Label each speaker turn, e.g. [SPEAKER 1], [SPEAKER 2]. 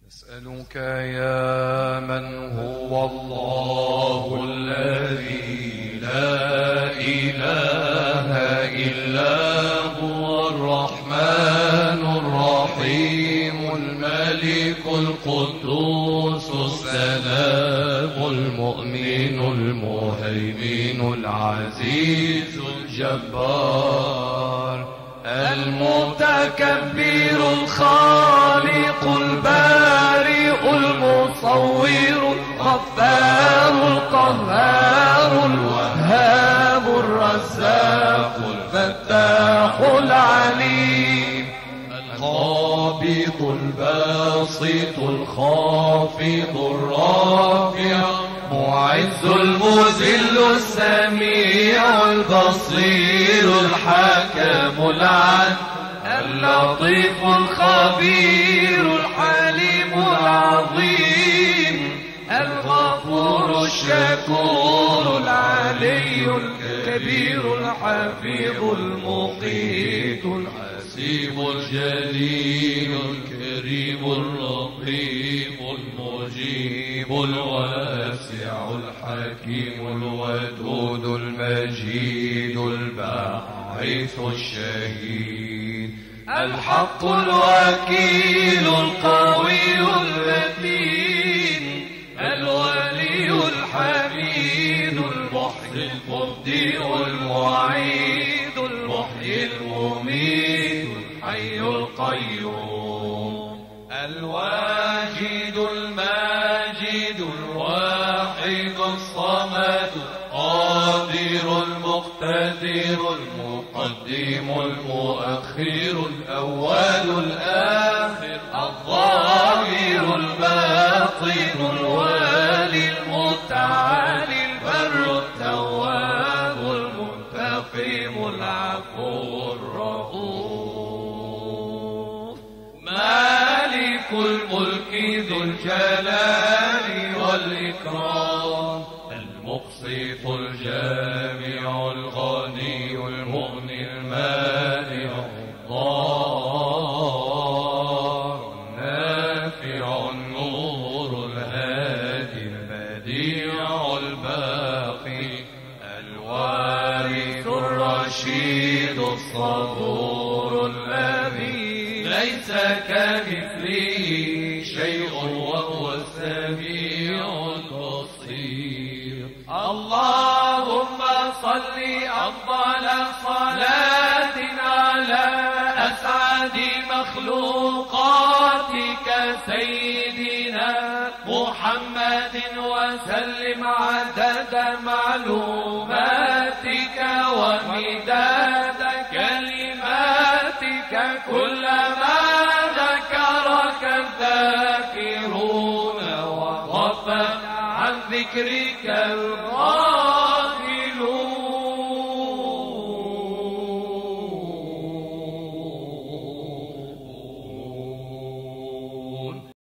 [SPEAKER 1] أسألك يا من هو الله الذي لا إله إلا هو الرحمن الرحيم الملك القدوس السلام المؤمن المهيمن العزيز الجبار المتكبر الخالق البارئ المصور الغفار القهار الوهاب الرزاق الفتاح العليم القابض الباسط الخافض الرافع معز المذل السميع البصير الحكم العدل اللطيف الخبير الحليم العظيم الغفور الشكور العلي الكبير الحفيظ المقيت الحسيب الجليل الكريم الرقيب المجيب الواسع الحكيم الودود المجيد الباعث الشهيد الحق الوكيل القوي المتين الولي الحميد المحيي المبدئ المعيد المحيي المميت الحي القيوم الواجد الماجد الواحد الصمد القادر المقتدر المقدم المؤخر الأول الآخر الظاهر الباطن الوالي المتعالي البر التواب المنتقم العفو الرؤوف مالك الملك ذو الجلال والإكرام المقسط الجامع الغني المغني المانع الضار النافع النور الهادي البديع الباقي الوارث الرشيد الصبور الذي ليس كمثله شيء وهو السميع البصير اللهم صل أفضل صلاة على أسعد مخلوقاتك سيدنا محمد وسلم عدد معلوماتك ومداد كلماتك كلما ذكرك الذاكرون وغفل عن ذكرك الغافلون